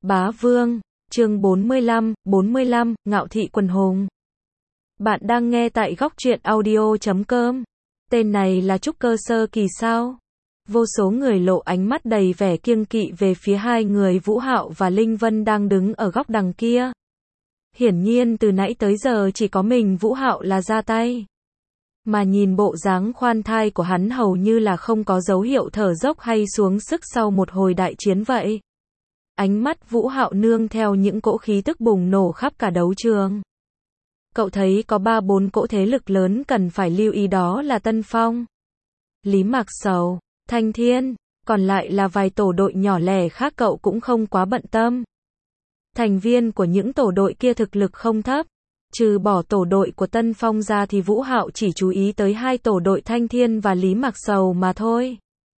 Bá Vương, chương 45, Ngạo Thị Quần Hùng. Bạn đang nghe tại góc truyện audio.com. Tên này là trúc cơ sơ kỳ sao? Vô số người lộ ánh mắt đầy vẻ kiêng kỵ về phía hai người Vũ Hạo và Linh Vân đang đứng ở góc đằng kia. Hiển nhiên từ nãy tới giờ chỉ có mình Vũ Hạo là ra tay. Mà nhìn bộ dáng khoan thai của hắn hầu như là không có dấu hiệu thở dốc hay xuống sức sau một hồi đại chiến vậy. Ánh mắt Vũ Hạo nương theo những cỗ khí tức bùng nổ khắp cả đấu trường. Cậu thấy có 3-4 cỗ thế lực lớn cần phải lưu ý, đó là Tân Phong, Lý Mạc Sầu, Thanh Thiên, còn lại là vài tổ đội nhỏ lẻ khác cậu cũng không quá bận tâm. Thành viên của những tổ đội kia thực lực không thấp, trừ bỏ tổ đội của Tân Phong ra thì Vũ Hạo chỉ chú ý tới hai tổ đội Thanh Thiên và Lý Mạc Sầu mà thôi.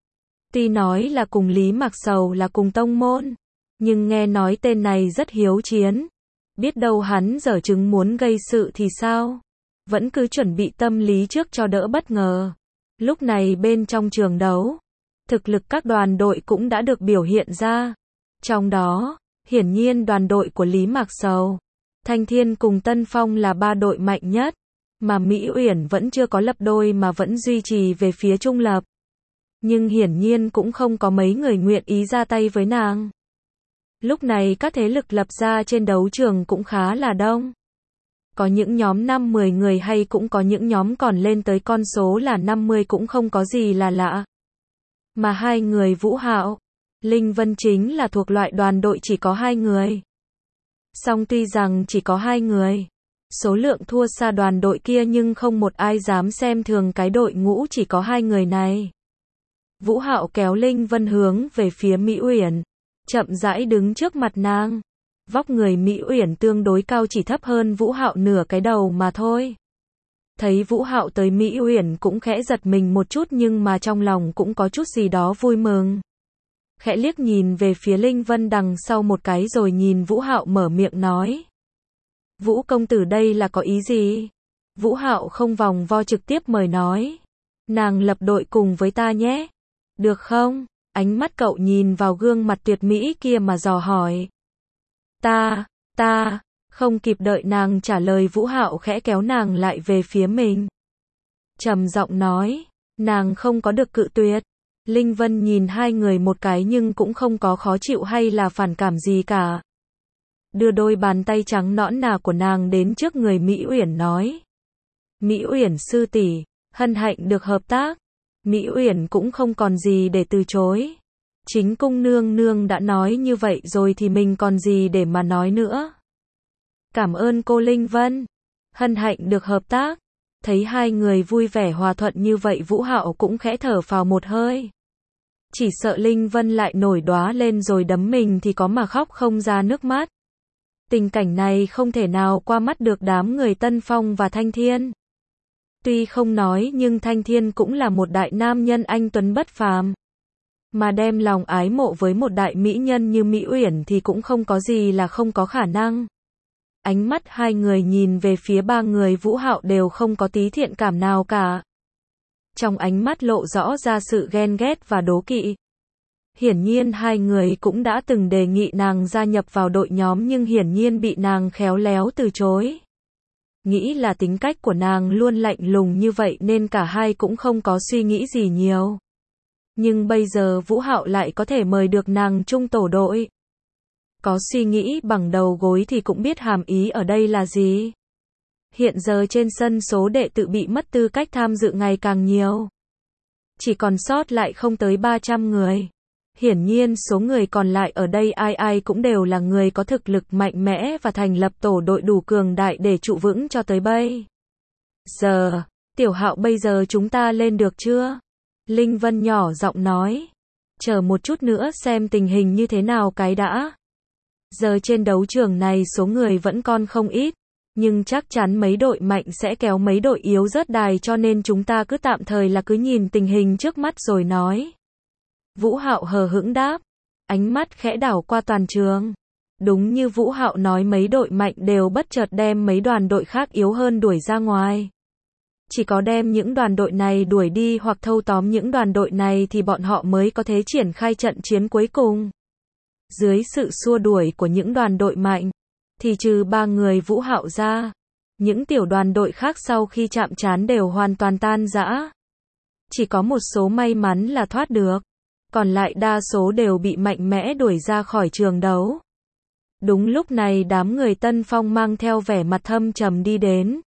Tuy nói là cùng Lý Mạc Sầu là cùng tông môn, nhưng nghe nói tên này rất hiếu chiến. Biết đâu hắn giở chứng muốn gây sự thì sao? Vẫn cứ chuẩn bị tâm lý trước cho đỡ bất ngờ. Lúc này bên trong trường đấu, thực lực các đoàn đội cũng đã được biểu hiện ra. Trong đó, hiển nhiên đoàn đội của Lý Mạc Sầu, Thanh Thiên cùng Tân Phong là ba đội mạnh nhất, mà Mỹ Uyển vẫn chưa có lập đôi mà vẫn duy trì về phía trung lập. Nhưng hiển nhiên cũng không có mấy người nguyện ý ra tay với nàng. Lúc này các thế lực lập ra trên đấu trường cũng khá là đông. Có những nhóm 5-10 người hay cũng có những nhóm còn lên tới con số là 50 cũng không có gì là lạ. Mà hai người Vũ Hạo, Linh Vân chính là thuộc loại đoàn đội chỉ có 2 người. Song tuy rằng chỉ có 2 người, số lượng thua xa đoàn đội kia nhưng không một ai dám xem thường cái đội ngũ chỉ có 2 người này. Vũ Hạo kéo Linh Vân hướng về phía Mỹ Uyển, chậm rãi đứng trước mặt nàng. Vóc người Mỹ Uyển tương đối cao, chỉ thấp hơn Vũ Hạo nửa cái đầu mà thôi. Thấy Vũ Hạo tới, Mỹ Uyển cũng khẽ giật mình một chút nhưng mà trong lòng cũng có chút gì đó vui mừng. Khẽ liếc nhìn về phía Linh Vân đằng sau một cái rồi nhìn Vũ Hạo mở miệng nói: Vũ công tử đây là có ý gì? Vũ Hạo không vòng vo trực tiếp mời nói: Nàng lập đội cùng với ta nhé. Được không? Ánh mắt cậu nhìn vào gương mặt tuyệt mỹ kia mà dò hỏi. Ta, không kịp đợi nàng trả lời, Vũ Hạo khẽ kéo nàng lại về phía mình. Trầm giọng nói, nàng không có được cự tuyệt. Linh Vân nhìn hai người một cái nhưng cũng không có khó chịu hay là phản cảm gì cả. Đưa đôi bàn tay trắng nõn nà của nàng đến trước người Mỹ Uyển nói: Mỹ Uyển sư tỷ, hân hạnh được hợp tác. Mỹ Uyển cũng không còn gì để từ chối. Chính cung nương nương đã nói như vậy rồi thì mình còn gì để mà nói nữa. Cảm ơn cô Linh Vân. Hân hạnh được hợp tác. Thấy hai người vui vẻ hòa thuận như vậy, Vũ Hạo cũng khẽ thở phào một hơi. Chỉ sợ Linh Vân lại nổi đóa lên rồi đấm mình thì có mà khóc không ra nước mắt. Tình cảnh này không thể nào qua mắt được đám người Tân Phong và Thanh Thiên. Tuy không nói nhưng Thanh Thiên cũng là một đại nam nhân anh tuấn bất phàm. Mà đem lòng ái mộ với một đại mỹ nhân như Mỹ Uyển thì cũng không có gì là không có khả năng. Ánh mắt hai người nhìn về phía ba người Vũ Hạo đều không có tí thiện cảm nào cả. Trong ánh mắt lộ rõ ra sự ghen ghét và đố kỵ. Hiển nhiên hai người cũng đã từng đề nghị nàng gia nhập vào đội nhóm nhưng hiển nhiên bị nàng khéo léo từ chối. Nghĩ là tính cách của nàng luôn lạnh lùng như vậy nên cả hai cũng không có suy nghĩ gì nhiều. Nhưng bây giờ Vũ Hạo lại có thể mời được nàng chung tổ đội. Có suy nghĩ bằng đầu gối thì cũng biết hàm ý ở đây là gì. Hiện giờ trên sân số đệ tử bị mất tư cách tham dự ngày càng nhiều. Chỉ còn sót lại không tới 300 người. Hiển nhiên số người còn lại ở đây ai ai cũng đều là người có thực lực mạnh mẽ và thành lập tổ đội đủ cường đại để trụ vững cho tới bây giờ. Tiểu Hạo, bây giờ chúng ta lên được chưa? Linh Vân nhỏ giọng nói. Chờ một chút nữa xem tình hình như thế nào cái đã. Giờ trên đấu trường này số người vẫn còn không ít, nhưng chắc chắn mấy đội mạnh sẽ kéo mấy đội yếu rớt đài, cho nên chúng ta cứ tạm thời là cứ nhìn tình hình trước mắt rồi nói. Vũ Hạo hờ hững đáp, ánh mắt khẽ đảo qua toàn trường. Đúng như Vũ Hạo nói, mấy đội mạnh đều bất chợt đem mấy đoàn đội khác yếu hơn đuổi ra ngoài. Chỉ có đem những đoàn đội này đuổi đi hoặc thâu tóm những đoàn đội này thì bọn họ mới có thể triển khai trận chiến cuối cùng. Dưới sự xua đuổi của những đoàn đội mạnh, thì trừ 3 người Vũ Hạo ra, những tiểu đoàn đội khác sau khi chạm trán đều hoàn toàn tan rã. Chỉ có một số may mắn là thoát được, còn lại đa số đều bị mạnh mẽ đuổi ra khỏi trường đấu. Đúng lúc này đám người Tân Phong mang theo vẻ mặt thâm trầm đi đến.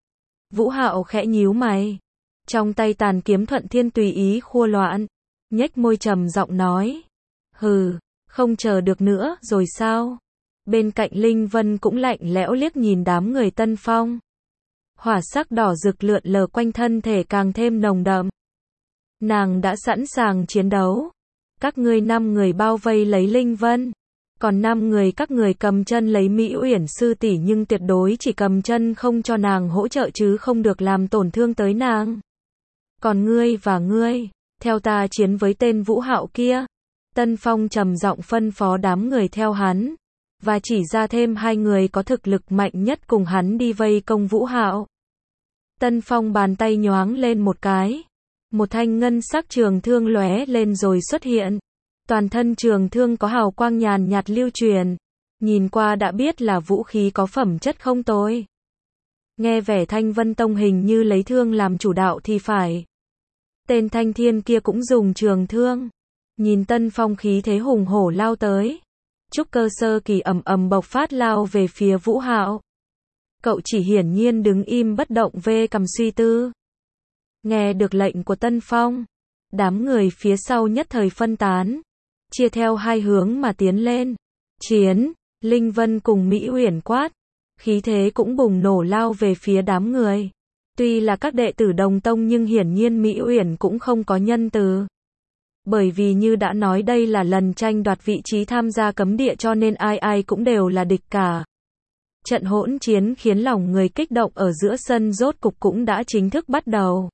Vũ Hạo khẽ nhíu mày, trong tay tàn kiếm Thuận Thiên tùy ý khua loạn, nhếch môi trầm giọng nói: "Hừ, không chờ được nữa rồi sao?" Bên cạnh Linh Vân cũng lạnh lẽo liếc nhìn đám người Tân Phong. Hỏa sắc đỏ rực lượn lờ quanh thân thể càng thêm nồng đậm. Nàng đã sẵn sàng chiến đấu. Các ngươi 5 người bao vây lấy Linh Vân, còn 5 người các người cầm chân lấy Mỹ Uyển sư tỷ, nhưng tuyệt đối chỉ cầm chân, không cho nàng hỗ trợ chứ không được làm tổn thương tới nàng. Còn ngươi và ngươi, theo ta chiến với tên Vũ Hạo kia. Tân Phong trầm giọng phân phó đám người theo hắn, và chỉ ra thêm 2 người có thực lực mạnh nhất cùng hắn đi vây công Vũ Hạo. Tân Phong bàn tay nhoáng lên một cái, một thanh ngân sắc trường thương lóe lên rồi xuất hiện. Toàn thân trường thương có hào quang nhàn nhạt lưu truyền, nhìn qua đã biết là vũ khí có phẩm chất không tồi. Nghe vẻ Thanh Vân Tông hình như lấy thương làm chủ đạo thì phải. Tên Thanh Thiên kia cũng dùng trường thương. Nhìn Tân Phong khí thế hùng hổ lao tới, trúc cơ sơ kỳ ầm ầm bộc phát lao về phía Vũ Hạo. Cậu chỉ hiển nhiên đứng im bất động về cầm suy tư. Nghe được lệnh của Tân Phong, đám người phía sau nhất thời phân tán, chia theo 2 hướng mà tiến lên. Chiến, Linh Vân cùng Mỹ Uyển quát, khí thế cũng bùng nổ lao về phía đám người. Tuy là các đệ tử đồng tông nhưng hiển nhiên Mỹ Uyển cũng không có nhân từ. Bởi vì như đã nói đây là lần tranh đoạt vị trí tham gia cấm địa cho nên ai ai cũng đều là địch cả. Trận hỗn chiến khiến lòng người kích động ở giữa sân rốt cục cũng đã chính thức bắt đầu.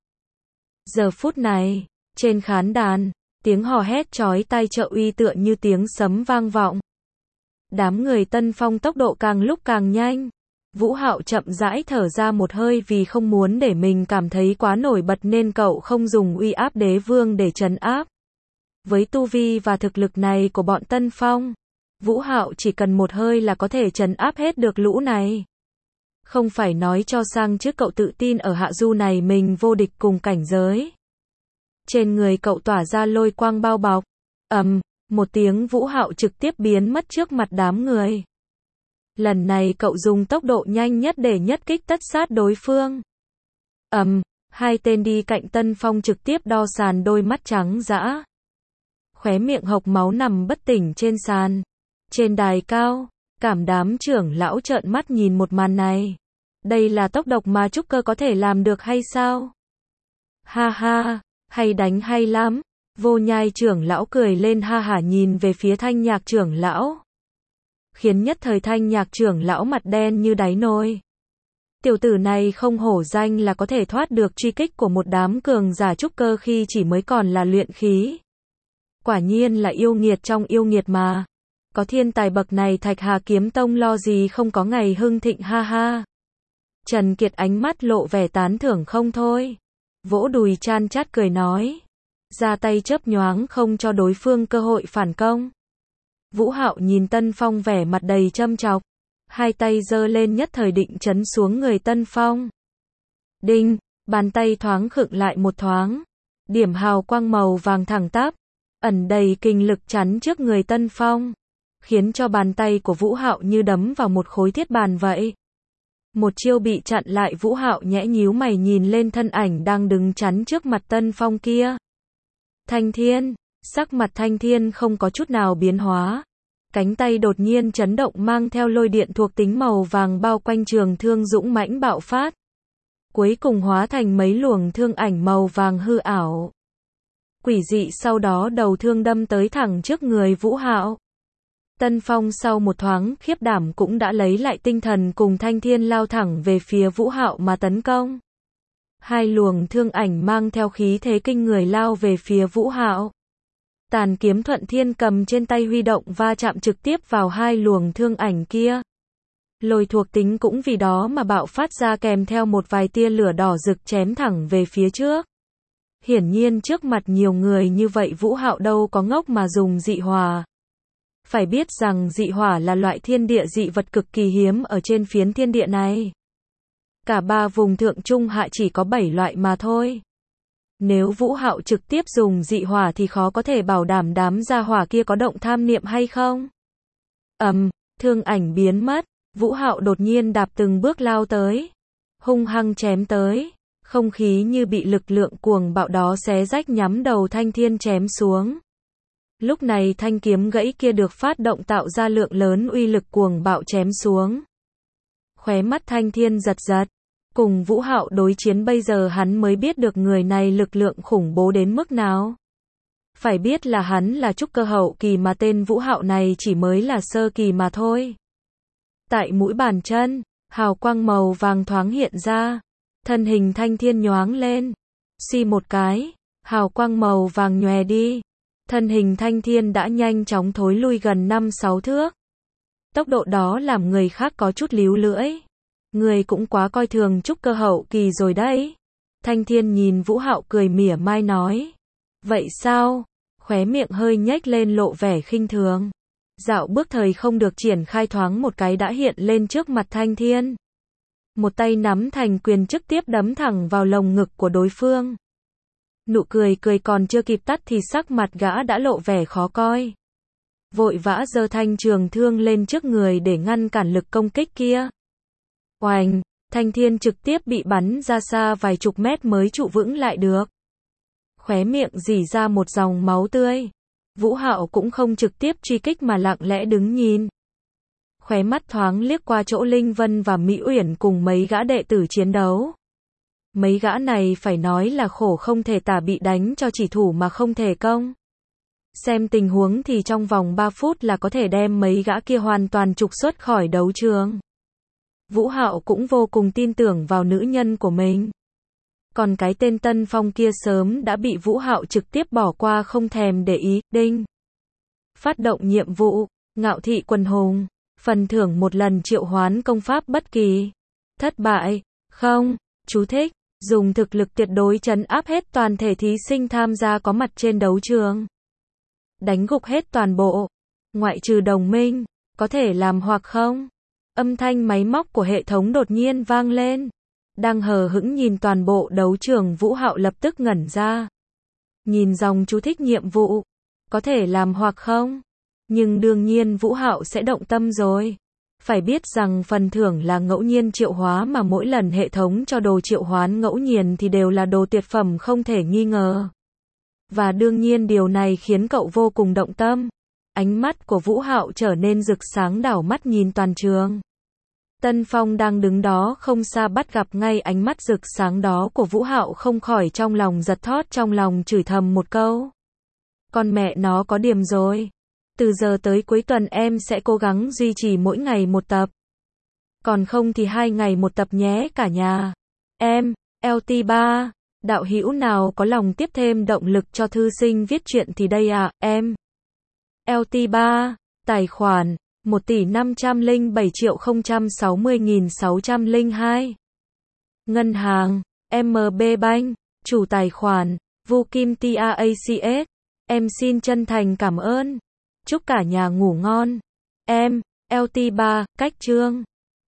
Giờ phút này, trên khán đàn, tiếng hò hét chói tai trợ uy tựa như tiếng sấm vang vọng. Đám người Tân Phong tốc độ càng lúc càng nhanh. Vũ Hạo chậm rãi thở ra một hơi vì không muốn để mình cảm thấy quá nổi bật nên cậu không dùng uy áp đế vương để trấn áp. Với tu vi và thực lực này của bọn Tân Phong, Vũ Hạo chỉ cần một hơi là có thể trấn áp hết được lũ này. Không phải nói cho sang trước cậu tự tin ở hạ du này mình vô địch cùng cảnh giới. Trên người cậu tỏa ra lôi quang bao bọc. Một tiếng Vũ Hạo trực tiếp biến mất trước mặt đám người. Lần này cậu dùng tốc độ nhanh nhất để nhất kích tất sát đối phương. 2 tên đi cạnh Tân Phong trực tiếp đo sàn đôi mắt trắng dã. Khóe miệng hộc máu nằm bất tỉnh trên sàn. Trên đài cao, cảm đám trưởng lão trợn mắt nhìn một màn này. Đây là tốc độc mà trúc cơ có thể làm được hay sao? Ha ha, hay đánh hay lắm. Vô Nhai trưởng lão cười lên ha hả nhìn về phía Thanh Nhạc trưởng lão. Khiến nhất thời Thanh Nhạc trưởng lão mặt đen như đáy nồi. Tiểu tử này không hổ danh là có thể thoát được truy kích của một đám cường giả trúc cơ khi chỉ mới còn là luyện khí. Quả nhiên là yêu nghiệt trong yêu nghiệt mà. Có thiên tài bậc này Thạch Hà Kiếm Tông lo gì không có ngày hưng thịnh ha ha. Trần Kiệt ánh mắt lộ vẻ tán thưởng không thôi. Vỗ đùi chan chát cười nói. Ra tay chớp nhoáng không cho đối phương cơ hội phản công. Vũ Hạo nhìn Tân Phong vẻ mặt đầy châm chọc. 2 tay giơ lên nhất thời định chấn xuống người Tân Phong. Đinh, bàn tay thoáng khựng lại một thoáng. Điểm hào quang màu vàng thẳng tắp, ẩn đầy kinh lực chắn trước người Tân Phong. Khiến cho bàn tay của Vũ Hạo như đấm vào một khối thiết bàn vậy. Một chiêu bị chặn lại, Vũ Hạo nhẽ nhíu mày nhìn lên thân ảnh đang đứng chắn trước mặt Tân Phong kia. Thanh Thiên, sắc mặt Thanh Thiên không có chút nào biến hóa. Cánh tay đột nhiên chấn động mang theo lôi điện thuộc tính màu vàng bao quanh trường thương dũng mãnh bạo phát. Cuối cùng hóa thành mấy luồng thương ảnh màu vàng hư ảo. Quỷ dị sau đó đầu thương đâm tới thẳng trước người Vũ Hạo. Tân Phong sau một thoáng khiếp đảm cũng đã lấy lại tinh thần cùng Thanh Thiên lao thẳng về phía Vũ Hạo mà tấn công. 2 luồng thương ảnh mang theo khí thế kinh người lao về phía Vũ Hạo. Tàn kiếm Thuận Thiên cầm trên tay huy động va chạm trực tiếp vào 2 luồng thương ảnh kia. Lôi thuộc tính cũng vì đó mà bạo phát ra kèm theo một vài tia lửa đỏ rực chém thẳng về phía trước. Hiển nhiên trước mặt nhiều người như vậy Vũ Hạo đâu có ngốc mà dùng dị hỏa. Phải biết rằng dị hỏa là loại thiên địa dị vật cực kỳ hiếm ở trên phiến thiên địa này. Cả 3 vùng thượng trung hạ chỉ có 7 loại mà thôi. Nếu Vũ Hạo trực tiếp dùng dị hỏa thì khó có thể bảo đảm đám gia hỏa kia có động tham niệm hay không. Thương ảnh biến mất, Vũ Hạo đột nhiên đạp từng bước lao tới, hung hăng chém tới, không khí như bị lực lượng cuồng bạo đó xé rách nhắm đầu Thanh Thiên chém xuống. Lúc này thanh kiếm gãy kia được phát động tạo ra lượng lớn uy lực cuồng bạo chém xuống. Khóe mắt Thanh Thiên giật giật, cùng Vũ Hạo đối chiến bây giờ hắn mới biết được người này lực lượng khủng bố đến mức nào. Phải biết là hắn là trúc cơ hậu kỳ mà tên Vũ Hạo này chỉ mới là sơ kỳ mà thôi. Tại mũi bàn chân, hào quang màu vàng thoáng hiện ra, thân hình Thanh Thiên nhoáng lên, xi một cái, hào quang màu vàng nhòe đi, thân hình Thanh Thiên đã nhanh chóng thối lui gần 5-6 thước. Tốc độ đó làm người khác có chút líu lưỡi. Người cũng quá coi thường trúc cơ hậu kỳ rồi đấy. Thanh Thiên nhìn Vũ Hạo cười mỉa mai nói. Vậy sao? Khóe miệng hơi nhếch lên lộ vẻ khinh thường. Dạo bước thời không được triển khai thoáng một cái đã hiện lên trước mặt Thanh Thiên. Một tay nắm thành quyền trực tiếp đấm thẳng vào lồng ngực của đối phương. Nụ cười còn chưa kịp tắt thì sắc mặt gã đã lộ vẻ khó coi. Vội vã giơ thanh trường thương lên trước người để ngăn cản lực công kích kia. Oành, Thanh Thiên trực tiếp bị bắn ra xa vài chục mét mới trụ vững lại được. Khóe miệng rỉ ra một dòng máu tươi. Vũ Hạo cũng không trực tiếp truy kích mà lặng lẽ đứng nhìn. Khóe mắt thoáng liếc qua chỗ Linh Vân và Mỹ Uyển cùng mấy gã đệ tử chiến đấu. Mấy gã này phải nói là khổ không thể tả, bị đánh cho chỉ thủ mà không thể công. Xem tình huống thì trong vòng 3 phút là có thể đem mấy gã kia hoàn toàn trục xuất khỏi đấu trường. Vũ Hạo cũng vô cùng tin tưởng vào nữ nhân của mình. Còn cái tên Tân Phong kia sớm đã bị Vũ Hạo trực tiếp bỏ qua không thèm để ý. Đinh. Phát động nhiệm vụ, Ngạo Thị Quần Hùng. Phần thưởng một lần triệu hoán công pháp bất kỳ. Thất bại. Không. Chú thích. Dùng thực lực tuyệt đối trấn áp hết toàn thể thí sinh tham gia có mặt trên đấu trường. Đánh gục hết toàn bộ. Ngoại trừ đồng minh. Có thể làm hoặc không. Âm thanh máy móc của hệ thống đột nhiên vang lên. Đang hờ hững nhìn toàn bộ đấu trường, Vũ Hạo lập tức ngẩn ra. Nhìn dòng chú thích nhiệm vụ. Có thể làm hoặc không. Nhưng đương nhiên Vũ Hạo sẽ động tâm rồi. Phải biết rằng phần thưởng là ngẫu nhiên triệu hóa mà mỗi lần hệ thống cho đồ triệu hoán ngẫu nhiên thì đều là đồ tuyệt phẩm không thể nghi ngờ. Và đương nhiên điều này khiến cậu vô cùng động tâm. Ánh mắt của Vũ Hạo trở nên rực sáng, đảo mắt nhìn toàn trường. Tân Phong đang đứng đó không xa bắt gặp ngay ánh mắt rực sáng đó của Vũ Hạo, không khỏi trong lòng giật thót, trong lòng chửi thầm một câu. Con mẹ nó có điểm rồi. Từ giờ tới cuối tuần em sẽ cố gắng duy trì mỗi ngày một tập. Còn không thì 2 ngày một tập nhé cả nhà. Em, LT3, đạo hữu nào có lòng tiếp thêm động lực cho thư sinh viết truyện thì đây ạ, em. LT3, tài khoản 1.507.060.602. Ngân hàng, MB Bank, chủ tài khoản, Vu Kim TAACS. Em xin chân thành cảm ơn. Chúc cả nhà ngủ ngon. Em, LT3, cách chương.